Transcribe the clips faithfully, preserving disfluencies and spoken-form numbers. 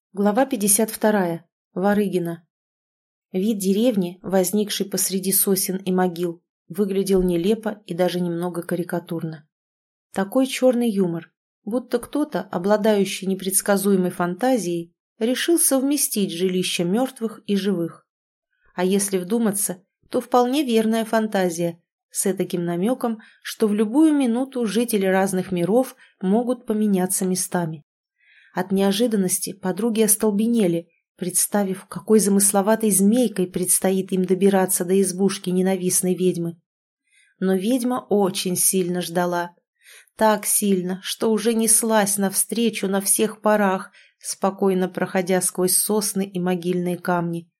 Глава пятьдесят вторая. Варыгина. Вид деревни, возникший посреди сосен и могил, выглядел нелепо и даже немного карикатурно. Такой черный юмор, будто кто-то, обладающий непредсказуемой фантазией, решил совместить жилища мертвых и живых. А если вдуматься, то вполне верная фантазия, с этаким намеком, что в любую минуту жители разных миров могут поменяться местами. От неожиданности подруги остолбенели, представив, какой замысловатой змейкой предстоит им добираться до избушки ненавистной ведьмы. Но ведьма очень сильно ждала. Так сильно, что уже неслась навстречу на всех парах, спокойно проходя сквозь сосны и могильные камни.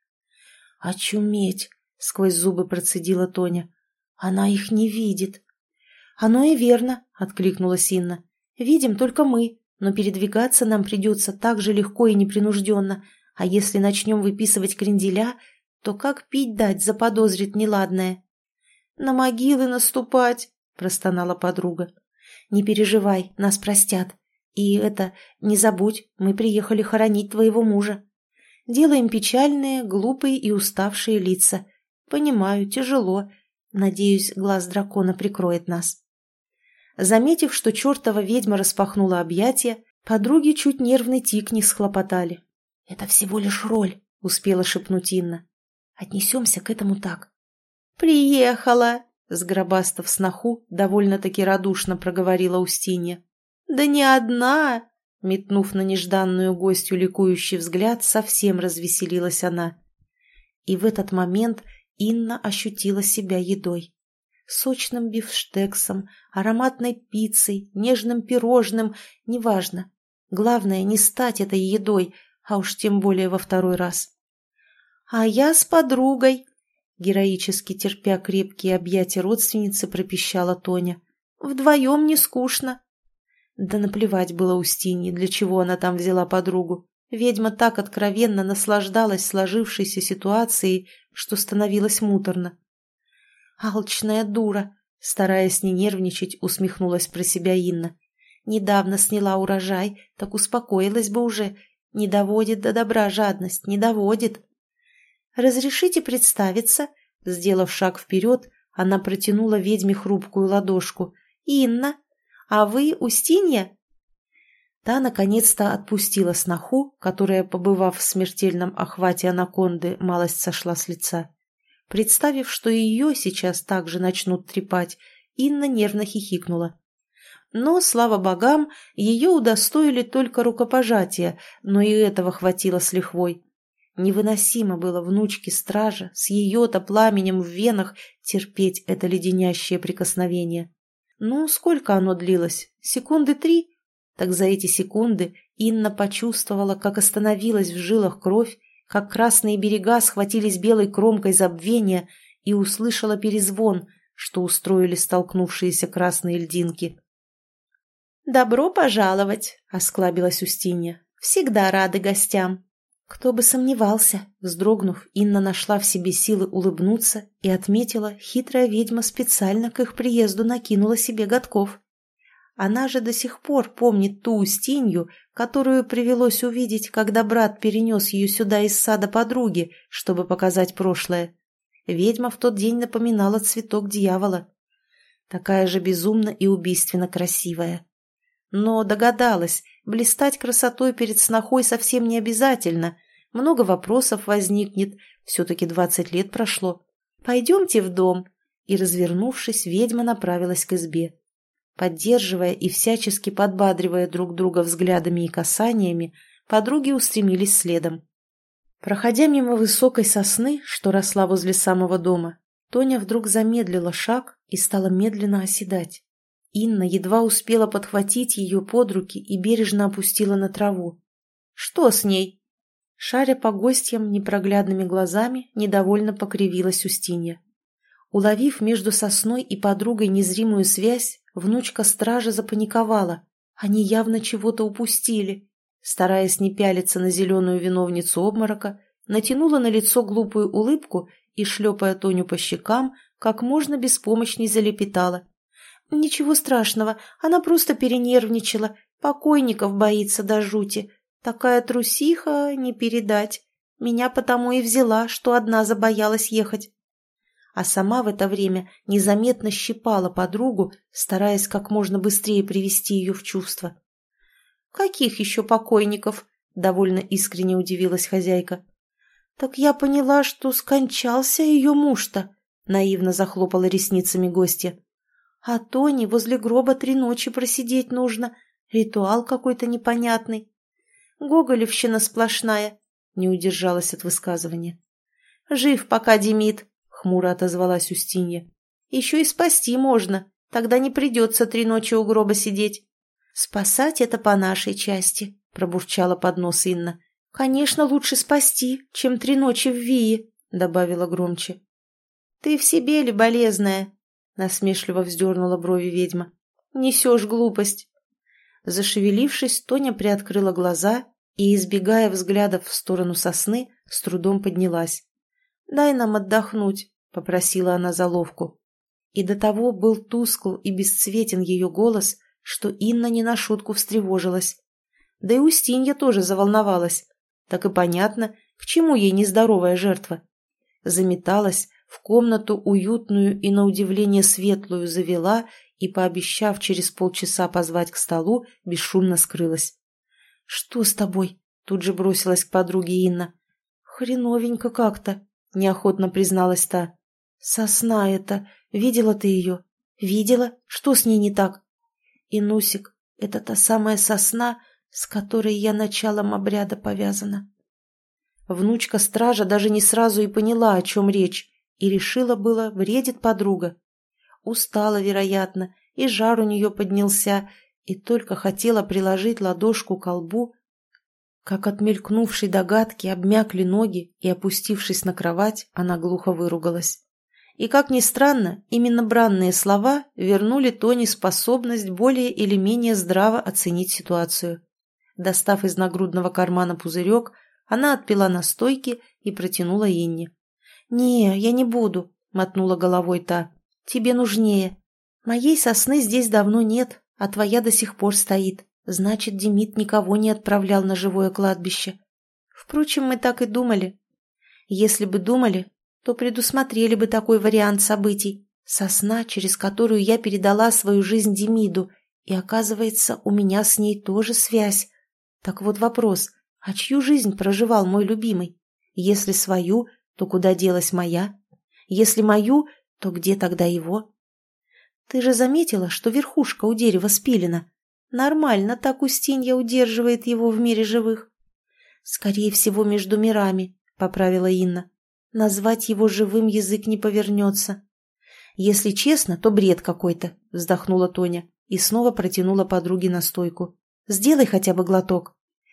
«Очуметь!» — сквозь зубы процедила Тоня. «Она их не видит». «Оно и верно», — откликнулась Инна. «Видим только мы. Но передвигаться нам придется так же легко и непринужденно, а если начнем выписывать кренделя, то как пить дать заподозрит неладное?» «На могилы наступать!» – простонала подруга. «Не переживай, нас простят. И это, не забудь, мы приехали хоронить твоего мужа. Делаем печальные, глупые и уставшие лица. Понимаю, тяжело. Надеюсь, глаз дракона прикроет нас». Заметив, что чертова ведьма распахнула объятия, подруги чуть нервный тик не схлопотали. «Это всего лишь роль», — успела шепнуть Инна. «Отнесемся к этому так». «Приехала», — сгробастав сноху, довольно-таки радушно проговорила Устинья. «Да не одна», — метнув на нежданную гостью ликующий взгляд, совсем развеселилась она. И в этот момент Инна ощутила себя едой. Сочным бифштексом, ароматной пиццей, нежным пирожным, неважно. Главное, не стать этой едой, а уж тем более во второй раз. «А я с подругой», — героически терпя крепкие объятия родственницы, пропищала Тоня. «Вдвоем не скучно». Да наплевать было Устинье, для чего она там взяла подругу. Ведьма так откровенно наслаждалась сложившейся ситуацией, что становилось муторно. «Алчная дура!» — стараясь не нервничать, усмехнулась про себя Инна. «Недавно сняла урожай, так успокоилась бы уже. Не доводит до добра жадность, не доводит». «Разрешите представиться?» Сделав шаг вперед, она протянула ведьме хрупкую ладошку. «Инна, а вы Устинья?» Та наконец-то отпустила сноху, которая, побывав в смертельном охвате анаконды, малость сошла с лица. Представив, что и ее сейчас также начнут трепать, Инна нервно хихикнула. Но, слава богам, ее удостоили только рукопожатия, но и этого хватило с лихвой. Невыносимо было внучке стража с ее-то пламенем в венах терпеть это леденящее прикосновение. Ну, сколько оно длилось? Секунды три? Так за эти секунды Инна почувствовала, как остановилась в жилах кровь, как красные берега схватились белой кромкой забвения, и услышала перезвон, что устроили столкнувшиеся красные льдинки. «Добро пожаловать!» — осклабилась Устинья. «Всегда рады гостям!» Кто бы сомневался, вздрогнув, Инна нашла в себе силы улыбнуться и отметила, хитрая ведьма специально к их приезду накинула себе годков. Она же до сих пор помнит ту Устинью, которую привелось увидеть, когда брат перенес ее сюда из сада подруги, чтобы показать прошлое. Ведьма в тот день напоминала цветок дьявола. Такая же безумно и убийственно красивая. Но догадалась, блистать красотой перед снохой совсем не обязательно. Много вопросов возникнет, все-таки двадцать лет прошло. «Пойдемте в дом». И, развернувшись, ведьма направилась к избе. Поддерживая и всячески подбадривая друг друга взглядами и касаниями, подруги устремились следом. Проходя мимо высокой сосны, что росла возле самого дома, Тоня вдруг замедлила шаг и стала медленно оседать. Инна едва успела подхватить ее под руки и бережно опустила на траву. «Что с ней?» Шаря по гостям непроглядными глазами, недовольно покривилась Устинья. Уловив между сосной и подругой незримую связь, внучка стража запаниковала. Они явно чего-то упустили. Стараясь не пялиться на зеленую виновницу обморока, натянула на лицо глупую улыбку и, шлепая Тоню по щекам, как можно беспомощней залепетала. «Ничего страшного, она просто перенервничала, покойников боится до жути. Такая трусиха, не передать. Меня потому и взяла, что одна забоялась ехать. А сама в это время незаметно щипала подругу, стараясь как можно быстрее привести ее в чувство. «Каких еще покойников?» – довольно искренне удивилась хозяйка. «Так я поняла, что скончался ее муж-то», – наивно захлопала ресницами гостья. «А Тоне возле гроба три ночи просидеть нужно, ритуал какой-то непонятный. Гоголевщина сплошная», – не удержалась от высказывания. «Жив пока Демид», – хмуро отозвалась Устинья. «Еще и спасти можно, тогда не придется три ночи у гроба сидеть». «Спасать это по нашей части», – пробурчала под нос Инна. «Конечно, лучше спасти, чем три ночи в Вии», – добавила громче. «Ты в себе ли болезная?» – насмешливо вздернула брови ведьма. «Несешь глупость». Зашевелившись, Тоня приоткрыла глаза и, избегая взглядов в сторону сосны, с трудом поднялась. «Дай нам отдохнуть», — попросила она заловку. И до того был тускл и бесцветен ее голос, что Инна не на шутку встревожилась. Да и Устинья тоже заволновалась. Так и понятно, к чему ей нездоровая жертва. Заметалась, в комнату уютную и, на удивление, светлую завела и, пообещав через полчаса позвать к столу, бесшумно скрылась. «Что с тобой?» — тут же бросилась к подруге Инна. «Хреновенько как-то», — неохотно призналась та. «Сосна это. Видела ты ее?» «Видела? Что с ней не так?» «Инусик, это та самая сосна, с которой я началом обряда повязана». Внучка стража даже не сразу и поняла, о чем речь, и решила было, бредит подруга. Устала, вероятно, и жар у нее поднялся, и только хотела приложить ладошку к колбу, как от мелькнувшей догадки обмякли ноги, и, опустившись на кровать, она глухо выругалась. И, как ни странно, именно бранные слова вернули Тоне способность более или менее здраво оценить ситуацию. Достав из нагрудного кармана пузырек, она отпила настойки и протянула Инне. «Не, я не буду», — мотнула головой та. «Тебе нужнее. Моей сосны здесь давно нет, а твоя до сих пор стоит. Значит, Демид никого не отправлял на живое кладбище. Впрочем, мы так и думали. Если бы думали, то предусмотрели бы такой вариант событий. Сосна, через которую я передала свою жизнь Демиду, и, оказывается, у меня с ней тоже связь. Так вот вопрос, а чью жизнь проживал мой любимый? Если свою, то куда делась моя? Если мою, то где тогда его? Ты же заметила, что верхушка у дерева спилена? Нормально так Устинья удерживает его в мире живых. Скорее всего, между мирами, поправила Инна. Назвать его живым язык не повернется. Если честно, то бред какой-то, вздохнула Тоня и снова протянула подруге настойку. Сделай хотя бы глоток.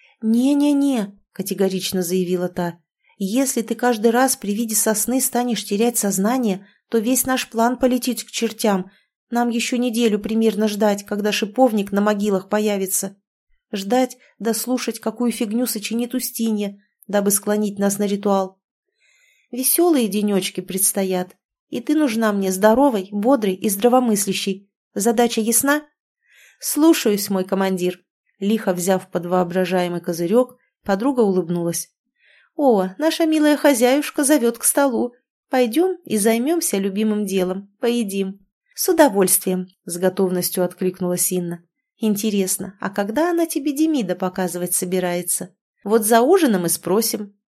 Не-не-не, категорично заявила та. Если ты каждый раз при виде сосны станешь терять сознание, то весь наш план полетит к чертям. Нам еще неделю примерно ждать, когда шиповник на могилах появится. Ждать да слушать, какую фигню сочинит Устинья, дабы склонить нас на ритуал. Веселые денечки предстоят, и ты нужна мне здоровой, бодрой и здравомыслящей. Задача ясна? Слушаюсь, мой командир. Лихо взяв под воображаемый козырек, подруга улыбнулась. О, наша милая хозяюшка зовет к столу. Пойдем и займемся любимым делом, поедим. «С удовольствием», — с готовностью откликнулась Инна. «Интересно, а когда она тебе Демида показывать собирается? Вот за ужином и спросим.